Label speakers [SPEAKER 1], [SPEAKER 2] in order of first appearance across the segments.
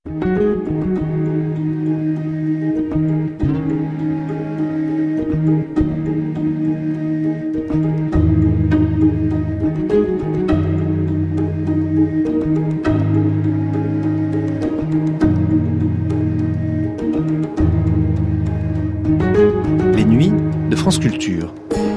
[SPEAKER 1] Les nuits de France Culture.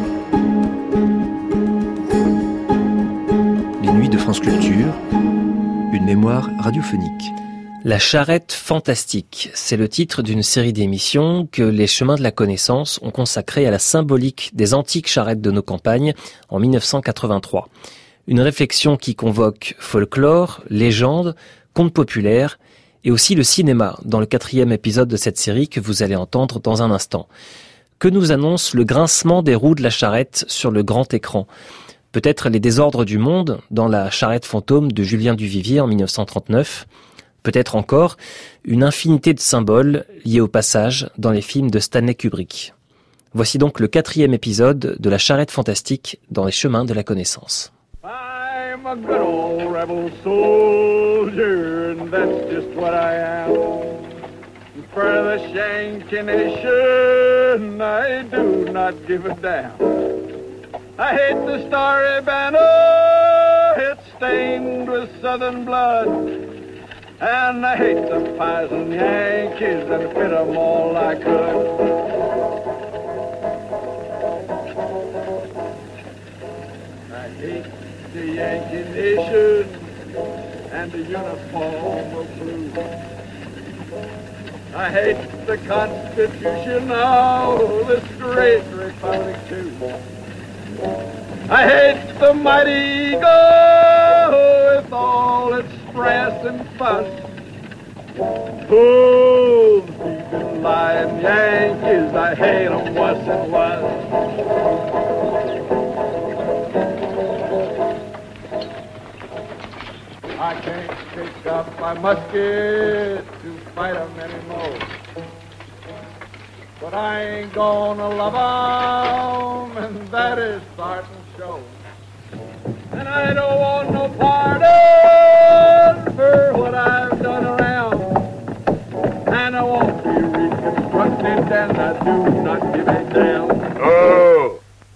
[SPEAKER 1] Les nuits de France Culture, une mémoire radiophonique.
[SPEAKER 2] La charrette fantastique, c'est le titre d'une série d'émissions que les chemins de la connaissance ont consacré à la symbolique des antiques charrettes de nos campagnes en 1983. Une réflexion qui convoque folklore, légende, contes populaires et aussi le cinéma dans le 4e épisode de cette série que vous allez entendre dans un instant. Que nous annonce le grincement des roues de la charrette sur le grand écran ? Peut-être les désordres du monde dans la charrette fantôme de Julien Duvivier en 1939 ? Peut-être encore une infinité de symboles liés au passage dans les films de Stanley Kubrick. Voici donc le 4e épisode de la charrette fantastique dans les chemins de la connaissance.
[SPEAKER 3] I'm a good old rebel soldier, and that's just what I am. For the Yankee nation, I do not give a damn. I hate the starry banner, it's stained with Southern blood. And I hate the Pisen Yankees and fit 'em all I could. I hate the Yankee nation and the uniform of blue. I hate the Constitution of this great republic too. I hate the mighty eagle with all its stress and fuss. Oh, the thieving lying Yankees, I hate 'em worse and worse. I can't pick up my musket to fight 'em anymore. But I ain't gonna love 'em, and that is starting to show. And I don't want no pardon for what I've done around. And I won't be reconstructed, and I do not give a damn.
[SPEAKER 4] Oh!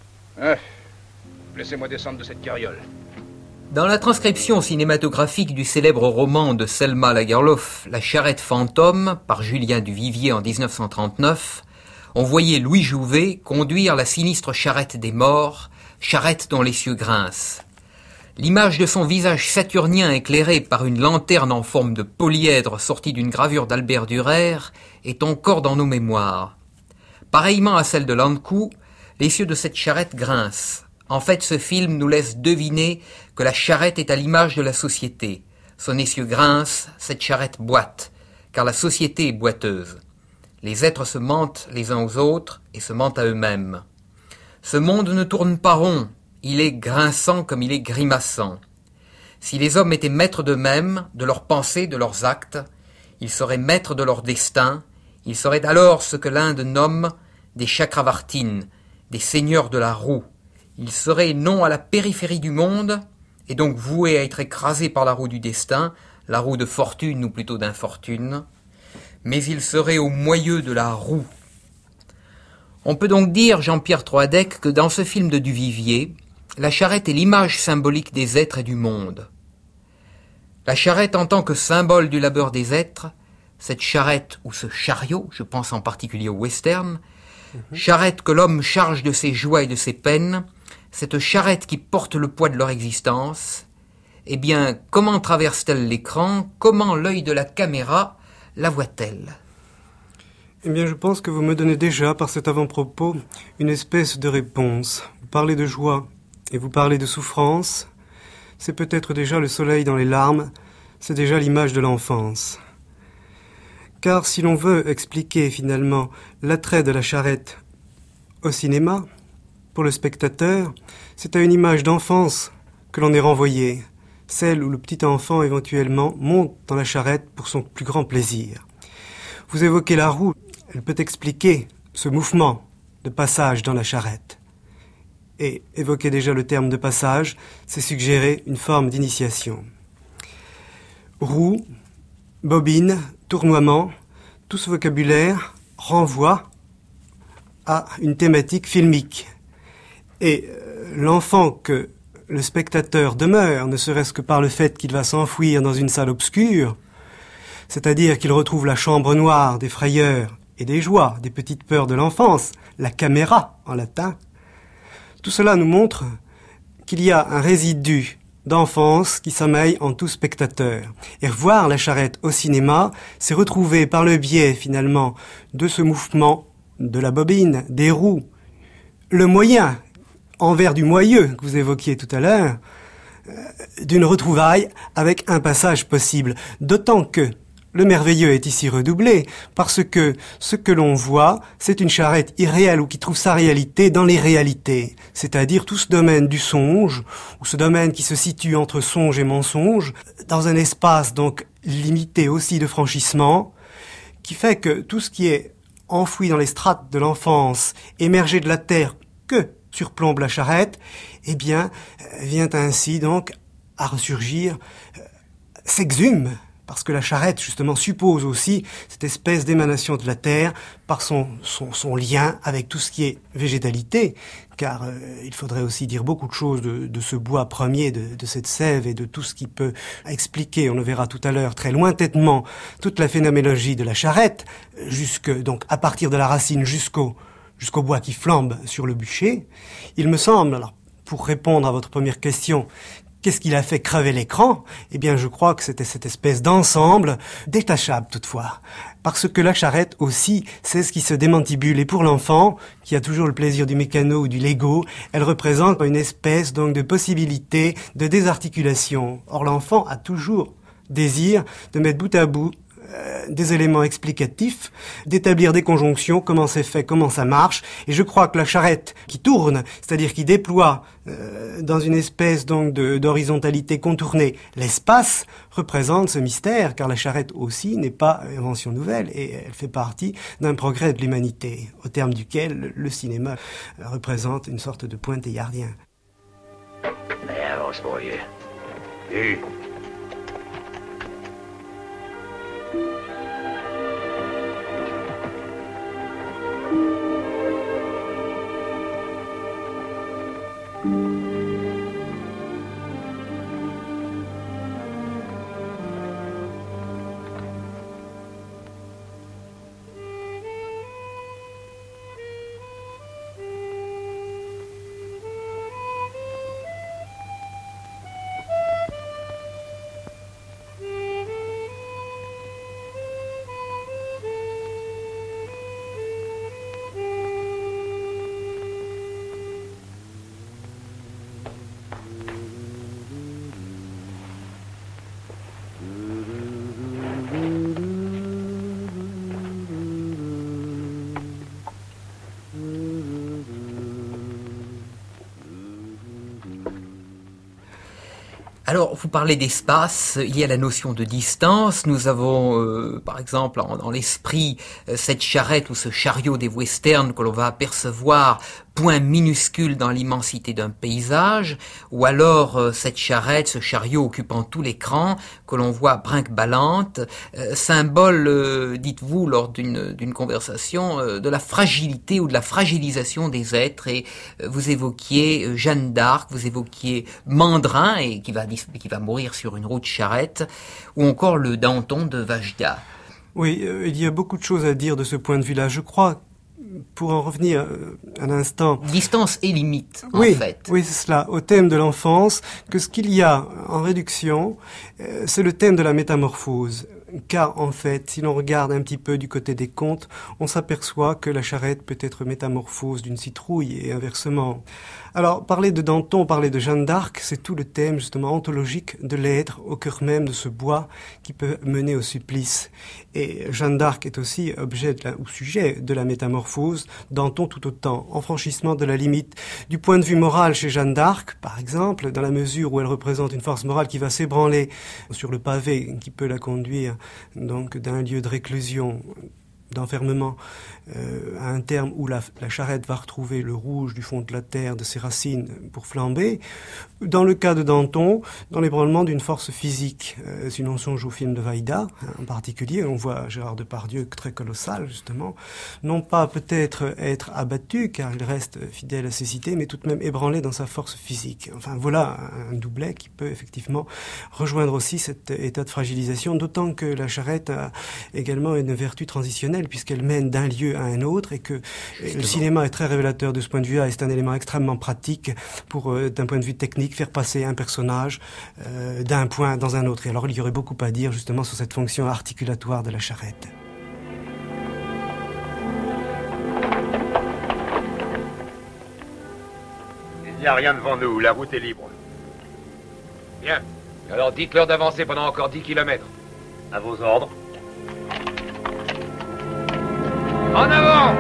[SPEAKER 4] Laissez-moi descendre de cette carriole.
[SPEAKER 5] Dans la transcription cinématographique du célèbre roman de Selma Lagerlöf, La charrette fantôme, par Julien Duvivier en 1939, on voyait Louis Jouvet conduire la sinistre charrette des morts, charrette dont les cieux grincent. L'image de son visage saturnien éclairé par une lanterne en forme de polyèdre sortie d'une gravure d'Albert Dürer est encore dans nos mémoires. Pareillement à celle de Lankou, les cieux de cette charrette grincent. En fait, ce film nous laisse deviner que la charrette est à l'image de la société. Son essieu grince, cette charrette boite, car la société est boiteuse. Les êtres se mentent les uns aux autres et se mentent à eux-mêmes. Ce monde ne tourne pas rond, il est grinçant comme il est grimaçant. Si les hommes étaient maîtres d'eux-mêmes, de leurs pensées, de leurs actes, ils seraient maîtres de leur destin, ils seraient alors ce que l'Inde nomme des chakravartines, des seigneurs de la roue. Ils seraient non à la périphérie du monde, et donc voués à être écrasés par la roue du destin, la roue de fortune ou plutôt d'infortune, mais ils seraient au moyeu de la roue. On peut donc dire, Jean-Pierre Troadec, que dans ce film de Duvivier, la charrette est l'image symbolique des êtres et du monde. La charrette en tant que symbole du labeur des êtres, cette charrette ou ce chariot, je pense en particulier au western, charrette que l'homme charge de ses joies et de ses peines, cette charrette qui porte le poids de leur existence, eh bien, comment traverse-t-elle l'écran ? Comment l'œil de la caméra la voit-elle ?
[SPEAKER 6] Eh bien, je pense que vous me donnez déjà, par cet avant-propos, une espèce de réponse. Vous parlez de joie et vous parlez de souffrance. C'est peut-être déjà le soleil dans les larmes, c'est déjà l'image de l'enfance. Car si l'on veut expliquer finalement l'attrait de la charrette au cinéma, pour le spectateur, c'est à une image d'enfance que l'on est renvoyé, celle où le petit enfant éventuellement monte dans la charrette pour son plus grand plaisir. Vous évoquez la roue, elle peut expliquer ce mouvement de passage dans la charrette. Et évoquer déjà le terme de passage, c'est suggérer une forme d'initiation. Roue, bobine, tournoiement, tout ce vocabulaire renvoie à une thématique filmique. Et l'enfant que le spectateur demeure, ne serait-ce que par le fait qu'il va s'enfouir dans une salle obscure, c'est-à-dire qu'il retrouve la chambre noire des frayeurs et des joies, des petites peurs de l'enfance, la caméra en latin, tout cela nous montre qu'il y a un résidu d'enfance qui sommeille en tout spectateur. Et voir la charrette au cinéma, c'est retrouver par le biais finalement de ce mouvement de la bobine, des roues, le moyen envers du moyeu que vous évoquiez tout à l'heure, d'une retrouvaille avec un passage possible. D'autant que le merveilleux est ici redoublé, parce que ce que l'on voit, c'est une charrette irréelle ou qui trouve sa réalité dans les réalités. C'est-à-dire tout ce domaine du songe, ou ce domaine qui se situe entre songe et mensonge, dans un espace donc limité aussi de franchissement, qui fait que tout ce qui est enfoui dans les strates de l'enfance, émergé de la terre que surplombe la charrette, eh bien, vient ainsi donc à ressurgir, s'exhume, parce que la charrette, justement, suppose aussi cette espèce d'émanation de la terre par son lien avec tout ce qui est végétalité, car il faudrait aussi dire beaucoup de choses de ce bois premier, de cette sève et de tout ce qui peut expliquer, on le verra tout à l'heure, très lointainement, toute la phénoménologie de la charrette, donc à partir de la racine jusqu'au bois qui flambe sur le bûcher. Il me semble, alors, pour répondre à votre première question, qu'est-ce qu'il a fait crever l'écran? Eh bien, je crois que c'était cette espèce d'ensemble, détachable toutefois. Parce que la charrette aussi, c'est ce qui se démantibule. Et pour l'enfant, qui a toujours le plaisir du mécano ou du Lego, elle représente une espèce donc de possibilité de désarticulation. Or, l'enfant a toujours désir de mettre bout à bout des éléments explicatifs, d'établir des conjonctions, comment c'est fait, comment ça marche. Et je crois que la charrette qui tourne, c'est-à-dire qui déploie dans une espèce donc d'horizontalité contournée l'espace, représente ce mystère, car la charrette aussi n'est pas une invention nouvelle et elle fait partie d'un progrès de l'humanité, au terme duquel le cinéma représente une sorte de pointillardien.
[SPEAKER 5] Alors, vous parlez d'espace, il y a la notion de distance. Nous avons, par exemple, dans l'esprit, cette charrette ou ce chariot des westerns que l'on va apercevoir, point minuscule dans l'immensité d'un paysage, ou alors cette charrette, ce chariot occupant tout l'écran, que l'on voit brinque-ballante, symbole, dites-vous, lors d'une conversation, de la fragilité ou de la fragilisation des êtres. Et vous évoquiez Jeanne d'Arc, vous évoquiez Mandrin, et qui va mourir sur une roue de charrette, ou encore le Danton de Vajda.
[SPEAKER 6] Oui, il y a beaucoup de choses à dire de ce point de vue-là. Je crois, pour en revenir un instant...
[SPEAKER 5] Distance et limite, en fait.
[SPEAKER 6] Oui, c'est cela, au thème de l'enfance, que ce qu'il y a en réduction, c'est le thème de la métamorphose. Car, en fait, si l'on regarde un petit peu du côté des contes, on s'aperçoit que la charrette peut être métamorphose d'une citrouille et inversement. Alors, parler de Danton, parler de Jeanne d'Arc, c'est tout le thème, justement, ontologique de l'être au cœur même de ce bois qui peut mener au supplice. Et Jeanne d'Arc est aussi sujet de la métamorphose, Danton tout autant, en franchissement de la limite. Du point de vue moral chez Jeanne d'Arc, par exemple, dans la mesure où elle représente une force morale qui va s'ébranler sur le pavé, qui peut la conduire donc d'un lieu de réclusion d'enfermement à un terme où la charrette va retrouver le rouge du fond de la terre, de ses racines pour flamber. Dans le cas de Danton, dans l'ébranlement d'une force physique. Si on songe au film de Vaïda, en particulier, on voit Gérard Depardieu très colossal, justement, non pas peut-être être abattu, car il reste fidèle à ses idées, mais tout de même ébranlé dans sa force physique. Enfin, voilà un doublet qui peut effectivement rejoindre aussi cet état de fragilisation, d'autant que la charrette a également une vertu transitionnelle, puisqu'elle mène d'un lieu à un autre, et que le cinéma est très révélateur de ce point de vue-là, et c'est un élément extrêmement pratique pour, d'un point de vue technique, faire passer un personnage d'un point dans un autre. Et alors, il y aurait beaucoup à dire justement sur cette fonction articulatoire de la charrette.
[SPEAKER 4] Il n'y a rien devant nous, la route est libre.
[SPEAKER 7] Bien. Alors dites-leur d'avancer pendant encore 10 kilomètres.
[SPEAKER 4] À vos ordres.
[SPEAKER 7] En avant!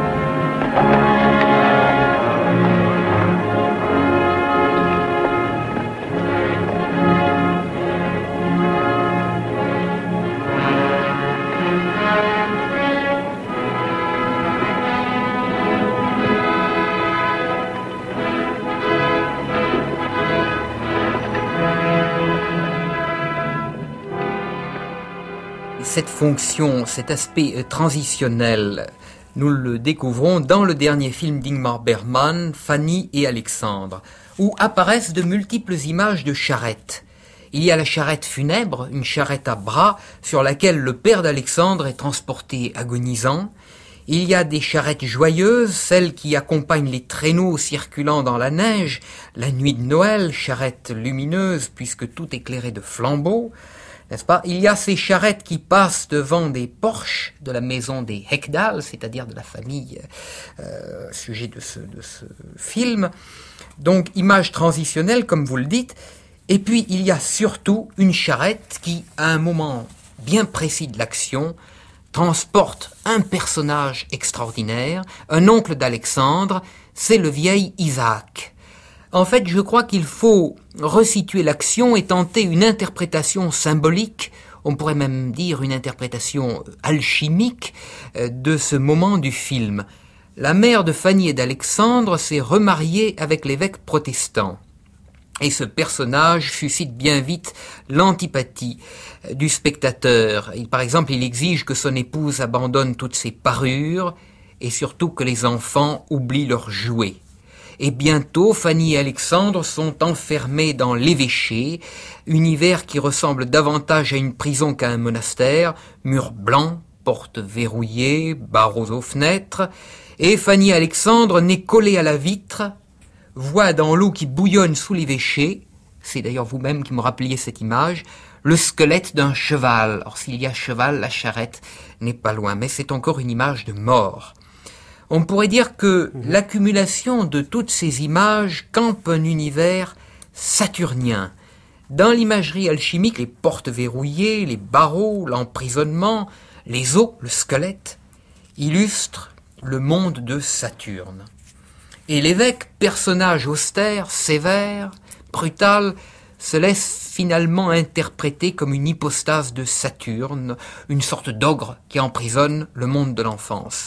[SPEAKER 5] Cette fonction, cet aspect transitionnel, nous le découvrons dans le dernier film d'Ingmar Bergman, Fanny et Alexandre, où apparaissent de multiples images de charrettes. Il y a la charrette funèbre, une charrette à bras sur laquelle le père d'Alexandre est transporté agonisant. Il y a des charrettes joyeuses, celles qui accompagnent les traîneaux circulant dans la neige, la nuit de Noël, charrettes lumineuses puisque tout éclairé de flambeaux. N'est-ce pas? Il y a ces charrettes qui passent devant des porches de la maison des Hekdal, c'est-à-dire de la famille sujet de ce film. Donc, image transitionnelle, comme vous le dites. Et puis, il y a surtout une charrette qui, à un moment bien précis de l'action, transporte un personnage extraordinaire, un oncle d'Alexandre, c'est le vieil Isaac. En fait, je crois qu'il faut resituer l'action et tenter une interprétation symbolique, on pourrait même dire une interprétation alchimique de ce moment du film. La mère de Fanny et d'Alexandre s'est remariée avec l'évêque protestant. Et ce personnage suscite bien vite l'antipathie du spectateur. Par exemple, il exige que son épouse abandonne toutes ses parures et surtout que les enfants oublient leurs jouets. Et bientôt, Fanny et Alexandre sont enfermés dans l'évêché, univers qui ressemble davantage à une prison qu'à un monastère, murs blancs, portes verrouillées, barreaux aux fenêtres, et Fanny et Alexandre, nez collés à la vitre, voient dans l'eau qui bouillonne sous l'évêché, c'est d'ailleurs vous-même qui me rappeliez cette image, le squelette d'un cheval. Or, s'il y a cheval, la charrette n'est pas loin, mais c'est encore une image de mort. On pourrait dire que l'accumulation de toutes ces images campe un univers saturnien. Dans l'imagerie alchimique, les portes verrouillées, les barreaux, l'emprisonnement, les os, le squelette, illustrent le monde de Saturne. Et l'évêque, personnage austère, sévère, brutal, se laisse finalement interpréter comme une hypostase de Saturne, une sorte d'ogre qui emprisonne le monde de l'enfance.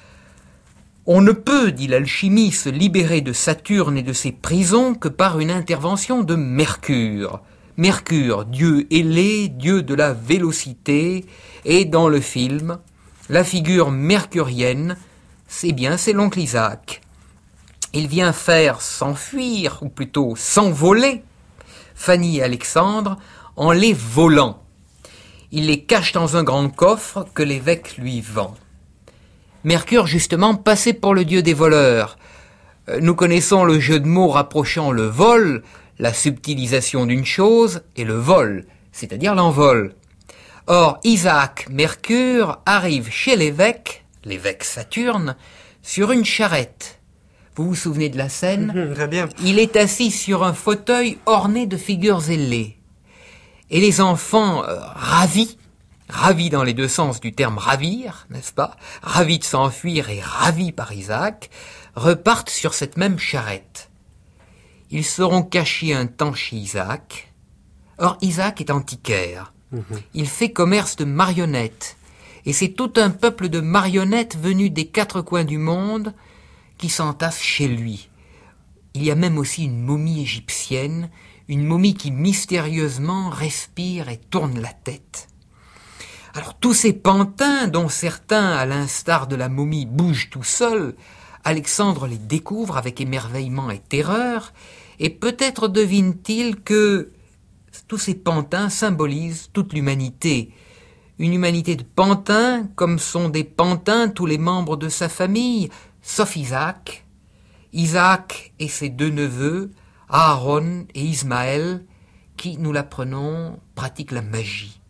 [SPEAKER 5] On ne peut, dit l'alchimie, se libérer de Saturne et de ses prisons que par une intervention de Mercure. Mercure, dieu ailé, dieu de la vélocité, et dans le film, la figure mercurienne, c'est l'oncle Isaac. Il vient faire s'enfuir, ou plutôt s'envoler, Fanny et Alexandre en les volant. Il les cache dans un grand coffre que l'évêque lui vend. Mercure, justement, passait pour le dieu des voleurs. Nous connaissons le jeu de mots rapprochant le vol, la subtilisation d'une chose, et le vol, c'est-à-dire l'envol. Or, Isaac, Mercure, arrive chez l'évêque Saturne, sur une charrette. Vous vous souvenez de la scène?
[SPEAKER 6] Très bien.
[SPEAKER 5] Il est assis sur un fauteuil orné de figures ailées. Et les enfants, ravis dans les deux sens du terme ravir, n'est-ce pas? Ravis de s'enfuir et ravis par Isaac, repartent sur cette même charrette. Ils seront cachés un temps chez Isaac. Or, Isaac est antiquaire. Il fait commerce de marionnettes. Et c'est tout un peuple de marionnettes venus des 4 coins du monde qui s'entassent chez lui. Il y a même aussi une momie égyptienne, une momie qui mystérieusement respire et tourne la tête. Alors tous ces pantins, dont certains, à l'instar de la momie, bougent tout seuls, Alexandre les découvre avec émerveillement et terreur, et peut-être devine-t-il que tous ces pantins symbolisent toute l'humanité. Une humanité de pantins, comme sont des pantins tous les membres de sa famille, sauf Isaac. Isaac et ses 2 neveux, Aaron et Ismaël, qui, nous l'apprenons, pratiquent la magie.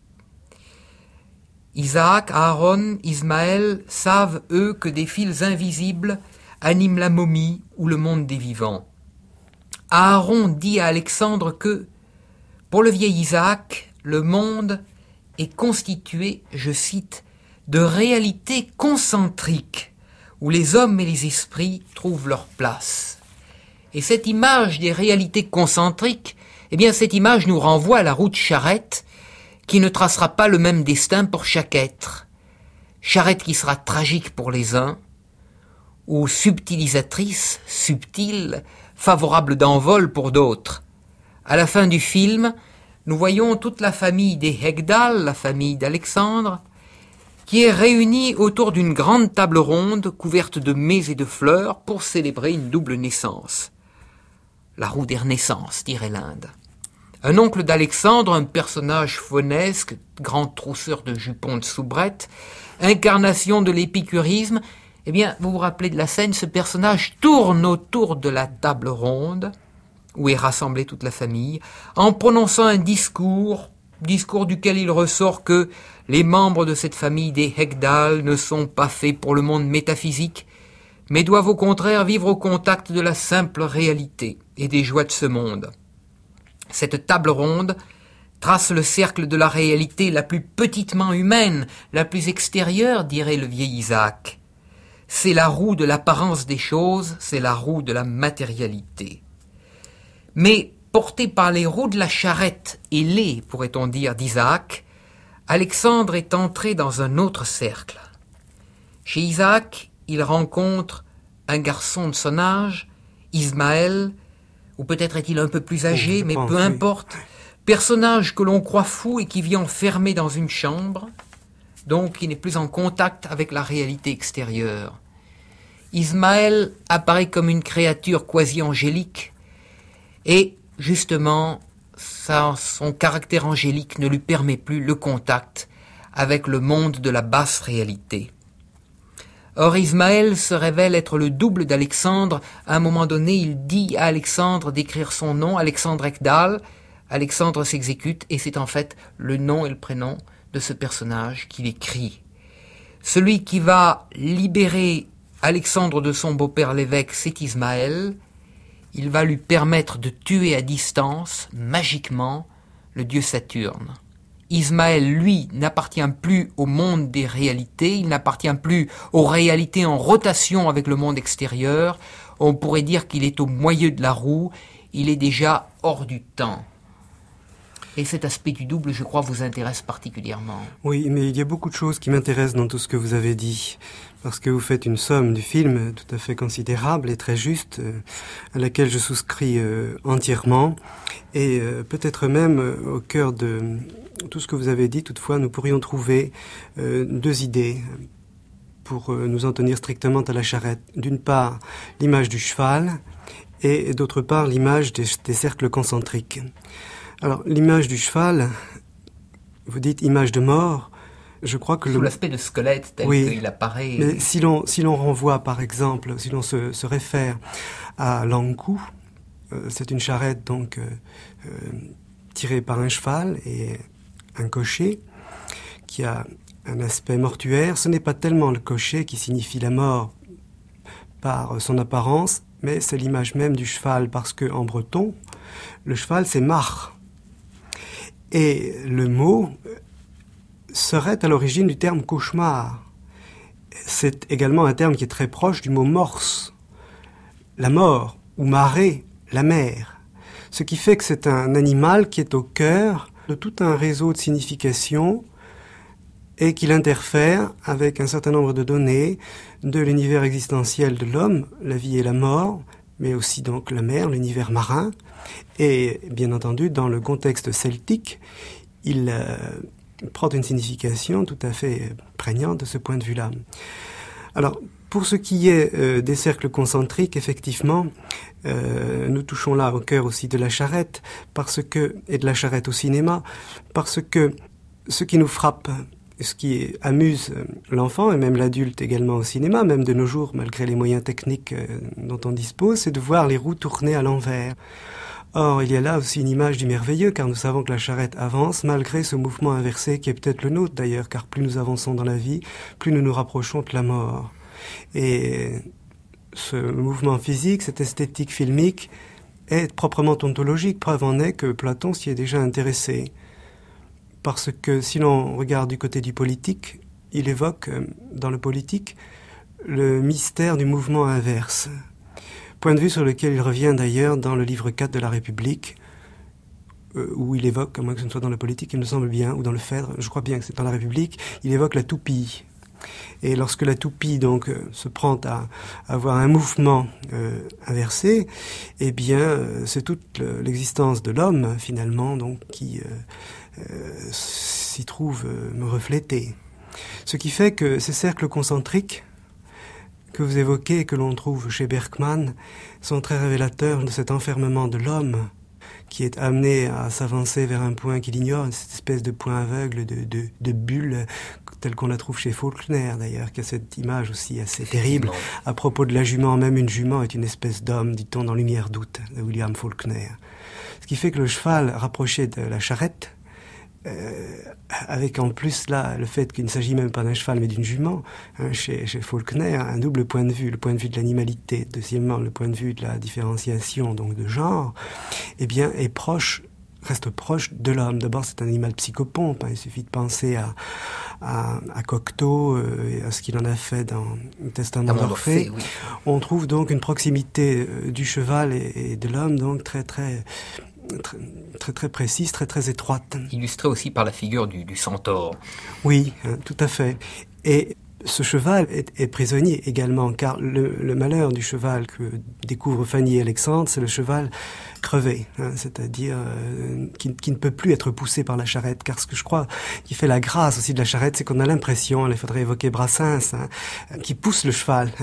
[SPEAKER 5] Isaac, Aaron, Ismaël savent, eux, que des fils invisibles animent la momie ou le monde des vivants. Aaron dit à Alexandre que, pour le vieil Isaac, le monde est constitué, je cite, de réalités concentriques, où les hommes et les esprits trouvent leur place. Et cette image des réalités concentriques, eh bien cette image nous renvoie à la roue de charrette, qui ne tracera pas le même destin pour chaque être. Charrette qui sera tragique pour les uns, ou subtilisatrice, subtile, favorable d'envol pour d'autres. À la fin du film, nous voyons toute la famille des Hegdal, la famille d'Alexandre, qui est réunie autour d'une grande table ronde couverte de mets et de fleurs pour célébrer une double naissance. La roue des renaissances, dirait l'Inde. Un oncle d'Alexandre, un personnage faunesque, grand trousseur de jupons de soubrette, incarnation de l'épicurisme, eh bien, vous vous rappelez de la scène, ce personnage tourne autour de la table ronde, où est rassemblée toute la famille, en prononçant un discours duquel il ressort que les membres de cette famille des Hegdal ne sont pas faits pour le monde métaphysique, mais doivent au contraire vivre au contact de la simple réalité et des joies de ce monde. Cette table ronde trace le cercle de la réalité la plus petitement humaine, la plus extérieure, dirait le vieil Isaac. C'est la roue de l'apparence des choses, c'est la roue de la matérialité. Mais, porté par les roues de la charrette ailée, pourrait-on dire, d'Isaac, Alexandre est entré dans un autre cercle. Chez Isaac, il rencontre un garçon de son âge, Ismaël, ou peut-être est-il un peu plus âgé, mais peu importe, personnage que l'on croit fou et qui vit enfermé dans une chambre, donc qui n'est plus en contact avec la réalité extérieure. Ismaël apparaît comme une créature quasi-angélique, et justement, son caractère angélique ne lui permet plus le contact avec le monde de la basse réalité. Or, Ismaël se révèle être le double d'Alexandre. À un moment donné, il dit à Alexandre d'écrire son nom, Alexandre Ekdal. Alexandre s'exécute, et c'est en fait le nom et le prénom de ce personnage qu'il écrit. Celui qui va libérer Alexandre de son beau-père l'évêque, c'est Ismaël. Il va lui permettre de tuer à distance, magiquement, le dieu Saturne. Ismaël, lui, n'appartient plus au monde des réalités, il n'appartient plus aux réalités en rotation avec le monde extérieur. On pourrait dire qu'il est au moyeu de la roue, il est déjà hors du temps. Et cet aspect du double, je crois, vous intéresse particulièrement.
[SPEAKER 6] Oui, mais il y a beaucoup de choses qui m'intéressent dans tout ce que vous avez dit. Parce que vous faites une somme du film tout à fait considérable et très juste, à laquelle je souscris entièrement. Et peut-être même au cœur de tout ce que vous avez dit, toutefois, nous pourrions trouver 2 idées pour nous en tenir strictement à la charrette. D'une part, l'image du cheval, et d'autre part, l'image des cercles concentriques. Alors, l'image du cheval, vous dites image de mort, je crois que
[SPEAKER 5] sous l'aspect de squelette tel qu'il apparaît.
[SPEAKER 6] Mais si l'on renvoie, par exemple, si l'on se réfère à l'Ankou, c'est une charrette donc tirée par un cheval et un cocher qui a un aspect mortuaire. Ce n'est pas tellement le cocher qui signifie la mort par son apparence, mais c'est l'image même du cheval, parce que en breton, le cheval c'est mar. Et le mot serait à l'origine du terme cauchemar. C'est également un terme qui est très proche du mot morse, la mort, ou marée, la mer. Ce qui fait que c'est un animal qui est au cœur de tout un réseau de significations et qu'il interfère avec un certain nombre de données de l'univers existentiel de l'homme, la vie et la mort, mais aussi donc la mer, l'univers marin, et bien entendu dans le contexte celtique, il prend une signification tout à fait prégnante de ce point de vue-là. Alors, pour ce qui est des cercles concentriques, effectivement, nous touchons là au cœur aussi de la charrette, et de la charrette au cinéma, parce que ce qui nous frappe, ce qui amuse l'enfant et même l'adulte également au cinéma, même de nos jours, malgré les moyens techniques dont on dispose, c'est de voir les roues tourner à l'envers. Or, il y a là aussi une image du merveilleux, car nous savons que la charrette avance malgré ce mouvement inversé qui est peut-être le nôtre d'ailleurs, car plus nous avançons dans la vie, plus nous nous rapprochons de la mort. Et ce mouvement physique, cette esthétique filmique, est proprement ontologique. Preuve en est que Platon s'y est déjà intéressé. Parce que si l'on regarde du côté du politique, il évoque dans le politique le mystère du mouvement inverse. Point de vue sur lequel il revient d'ailleurs dans le livre 4 de la République, où il évoque, à moins que ce ne soit dans le politique, il me semble bien, ou dans le Phèdre, je crois bien que c'est dans la République, il évoque la toupie. Et lorsque la toupie donc se prend à avoir un mouvement inversé, eh bien c'est toute l'existence de l'homme finalement donc qui s'y trouve reflétée. Ce qui fait que ces cercles concentriques que vous évoquez et que l'on trouve chez Bergman sont très révélateurs de cet enfermement de l'homme qui est amené à s'avancer vers un point qu'il ignore, cette espèce de point aveugle, de bulle, telle qu'on la trouve chez Faulkner d'ailleurs, qui a cette image aussi assez terrible à propos de la jument. Même une jument est une espèce d'homme, dit-on dans Lumière d'août, de William Faulkner. Ce qui fait que le cheval rapproché de la charrette, avec en plus là le fait qu'il ne s'agit même pas d'un cheval mais d'une jument, chez Faulkner, un double point de vue, le point de vue de l'animalité, deuxièmement le point de vue de la différenciation donc de genre, eh bien reste proche de l'homme. D'abord c'est un animal psychopompe, il suffit de penser à Cocteau et à ce qu'il en a fait dans le Testament d'Orphée. Oui. On trouve donc une proximité du cheval et de l'homme donc très précise, très étroite.
[SPEAKER 5] Illustrée aussi par la figure du centaure.
[SPEAKER 6] Oui, tout à fait. Et ce cheval est prisonnier également, car le malheur du cheval que découvre Fanny et Alexandre, c'est le cheval crevé, c'est-à-dire qui ne peut plus être poussé par la charrette, car ce que je crois qui fait la grâce aussi de la charrette, c'est qu'on a l'impression, il faudrait évoquer Brassens, qui pousse le cheval.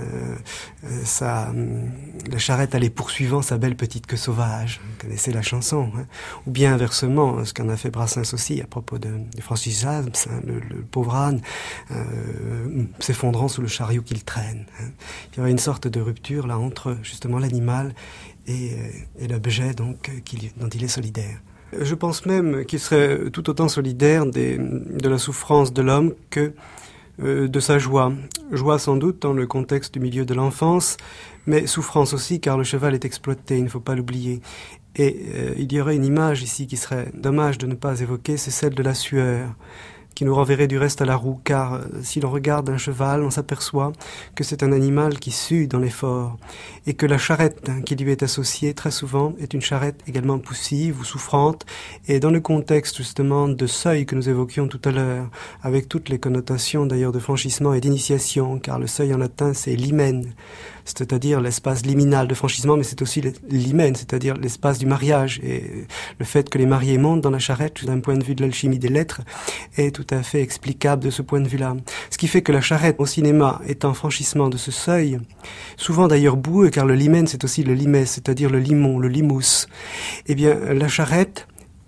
[SPEAKER 6] La charrette allait poursuivant sa belle petite queue sauvage. Vous connaissez la chanson. Ou bien inversement, ce qu'en a fait Brassens aussi à propos de Francis James, le pauvre âne, s'effondrant sous le chariot qu'il traîne. Il y aurait une sorte de rupture là entre justement l'animal et l'objet donc dont il est solidaire. Je pense même qu'il serait tout autant solidaire de la souffrance de l'homme que de sa joie. Joie sans doute dans le contexte du milieu de l'enfance, mais souffrance aussi car le cheval est exploité, il ne faut pas l'oublier. Et il y aurait une image ici qui serait dommage de ne pas évoquer, c'est celle de la sueur, qui nous renverrait du reste à la roue, car si l'on regarde un cheval, on s'aperçoit que c'est un animal qui sue dans l'effort, et que la charrette qui lui est associée très souvent est une charrette également poussive ou souffrante, et dans le contexte justement de seuil que nous évoquions tout à l'heure, avec toutes les connotations d'ailleurs de franchissement et d'initiation, car le seuil en latin c'est limen, c'est-à-dire l'espace liminal de franchissement, mais c'est aussi l'hymen, c'est-à-dire l'espace du mariage, et le fait que les mariés montent dans la charrette, d'un point de vue de l'alchimie des lettres, est tout à fait explicable de ce point de vue-là. Ce qui fait que la charrette au cinéma est un franchissement de ce seuil, souvent d'ailleurs boueux, car le limen c'est aussi le limès, c'est-à-dire le limon, le limous. Eh bien, la charrette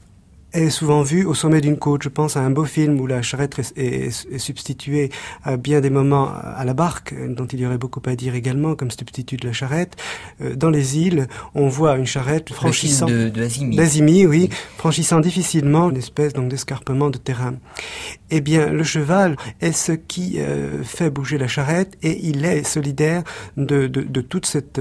[SPEAKER 6] est souvent vue au sommet d'une côte. Je pense à un beau film où la charrette est substituée à bien des moments à la barque, dont il y aurait beaucoup à dire également comme substitut de la charrette. Dans les îles, on voit une charrette franchissant d'Azimi, oui, franchissant difficilement une espèce donc d'escarpement de terrain. Eh bien, le cheval est ce qui fait bouger la charrette, et il est solidaire de tout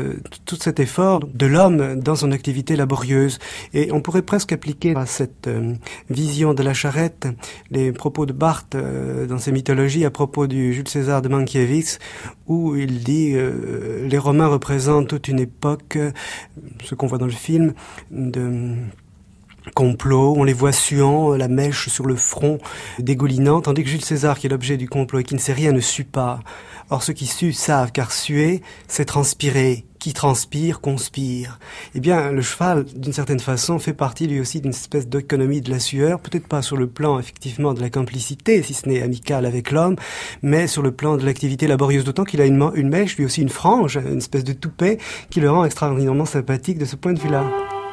[SPEAKER 6] cet effort de l'homme dans son activité laborieuse. Et on pourrait presque appliquer à cette vision de la charrette les propos de Barthes dans ses mythologies à propos du Jules César de Mankiewicz, où il dit les Romains représentent toute une époque, ce qu'on voit dans le film, complot, on les voit suant, la mèche sur le front dégoulinant, tandis que Jules César, qui est l'objet du complot et qui ne sait rien, ne sue pas. Or ceux qui suent savent, car suer, c'est transpirer. Qui transpire, conspire. Eh bien, le cheval, d'une certaine façon, fait partie lui aussi d'une espèce d'économie de la sueur, peut-être pas sur le plan, effectivement, de la complicité, si ce n'est amicale avec l'homme, mais sur le plan de l'activité laborieuse, d'autant qu'il a une mèche, lui aussi une frange, une espèce de toupet, qui le rend extraordinairement sympathique de ce point de vue-là.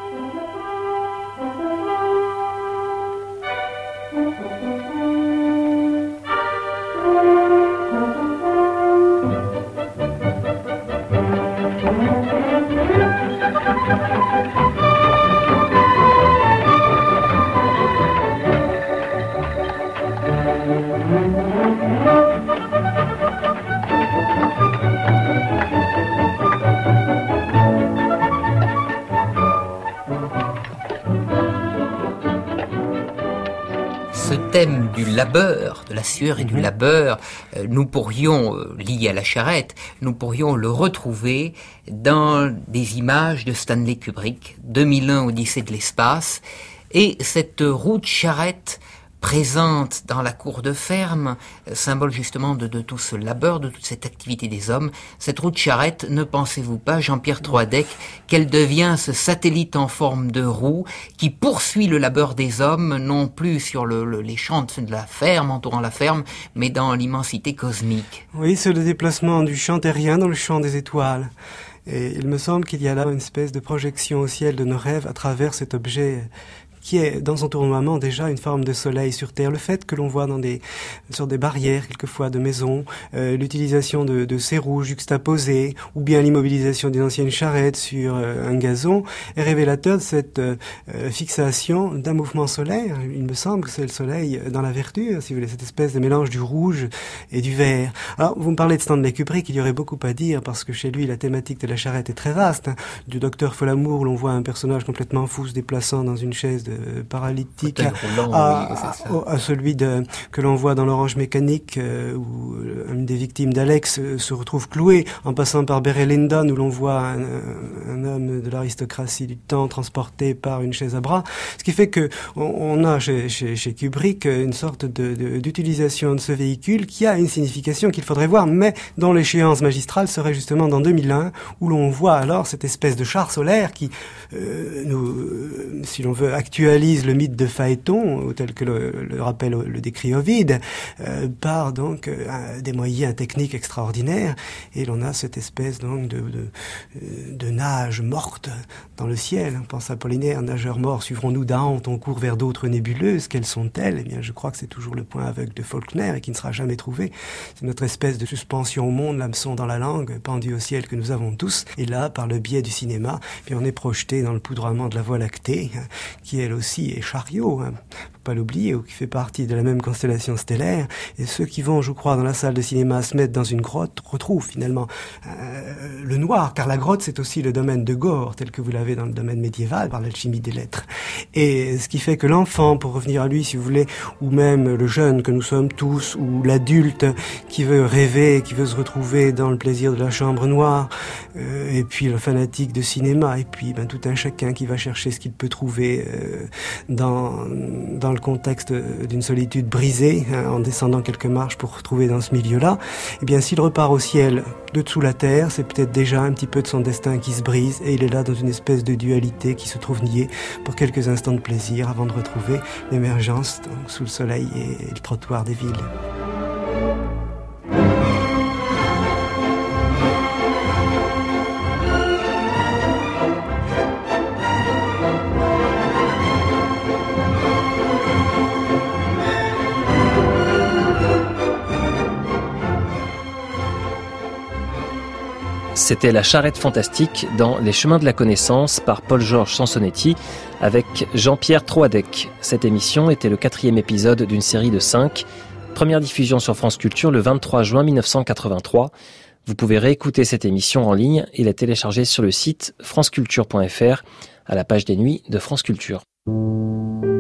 [SPEAKER 5] Thème du labeur, de la sueur et du labeur, nous pourrions, lié à la charrette, nous pourrions le retrouver dans des images de Stanley Kubrick, 2001 Odyssée de l'espace, et cette roue de charrette présente dans la cour de ferme, symbole justement de tout ce labeur, de toute cette activité des hommes. Cette roue de charrette, ne pensez-vous pas, Jean-Pierre Troadec, qu'elle devient ce satellite en forme de roue qui poursuit le labeur des hommes, non plus sur les champs de la ferme, entourant la ferme, mais dans l'immensité cosmique.
[SPEAKER 6] Oui, c'est le déplacement du champ terrien dans le champ des étoiles. Et il me semble qu'il y a là une espèce de projection au ciel de nos rêves à travers cet objet qui est dans son tournoiement déjà une forme de soleil sur Terre. Le fait que l'on voit sur des barrières, quelquefois de maisons, l'utilisation de ces roues juxtaposées, ou bien l'immobilisation d'une ancienne charrette sur un gazon, est révélateur de cette fixation d'un mouvement solaire. Il me semble que c'est le soleil dans la verdure, si vous voulez, cette espèce de mélange du rouge et du vert. Alors, vous me parlez de Stanley Kubrick, il y aurait beaucoup à dire, parce que chez lui, la thématique de la charrette est très vaste. Du docteur Folamour, où l'on voit un personnage complètement fou se déplaçant dans une chaise paralytique, à celui que l'on voit dans l'Orange Mécanique, où une des victimes d'Alex se retrouve clouée, en passant par Barry Lyndon, où l'on voit un homme de l'aristocratie du temps transporté par une chaise à bras. Ce qui fait que on a chez Kubrick une sorte d'utilisation de ce véhicule qui a une signification qu'il faudrait voir, mais dont l'échéance magistrale serait justement dans 2001, où l'on voit alors cette espèce de char solaire qui si l'on veut, actualise le mythe de Phaéton, tel que le rappelle, le décrit Ovide, par donc des moyens techniques extraordinaires, et l'on a cette espèce donc de nage morte dans le ciel. On pense à Apollinaire, nageurs morts, suivrons-nous d'Ahonte, on court vers d'autres nébuleuses, quelles sont-elles? Eh bien, je crois que c'est toujours le point aveugle de Faulkner et qui ne sera jamais trouvé. C'est notre espèce de suspension au monde, l'hameçon dans la langue, pendu au ciel que nous avons tous, et là, par le biais du cinéma, puis on est projeté dans le poudroiement de la Voie lactée, qui elle aussi est chariot, faut pas l'oublier, ou qui fait partie de la même constellation stellaire, et ceux qui vont, je crois, dans la salle de cinéma se mettre dans une grotte, retrouvent finalement le noir, car la grotte c'est aussi le domaine de Gore, tel que vous l'avez dans le domaine médiéval, par l'alchimie des lettres. Et ce qui fait que l'enfant, pour revenir à lui si vous voulez, ou même le jeune que nous sommes tous, ou l'adulte qui veut rêver, qui veut se retrouver dans le plaisir de la chambre noire, et puis le fanatique de cinéma, et puis tout un chacun qui va chercher ce qu'il peut trouver dans le contexte d'une solitude brisée, en descendant quelques marches pour retrouver dans ce milieu-là, eh bien s'il repart au ciel de dessous la terre, c'est peut-être déjà un petit peu de son destin qui se brise, et il est là dans une espèce de dualité qui se trouve niée pour quelques instants de plaisir avant de retrouver l'émergence sous le soleil et le trottoir des villes.
[SPEAKER 2] C'était La Charrette fantastique dans Les chemins de la connaissance par Paul-Georges Sansonetti avec Jean-Pierre Troadec. Cette émission était le 4e épisode d'une série de 5. Première diffusion sur France Culture le 23 juin 1983. Vous pouvez réécouter cette émission en ligne et la télécharger sur le site franceculture.fr à la page des nuits de France Culture.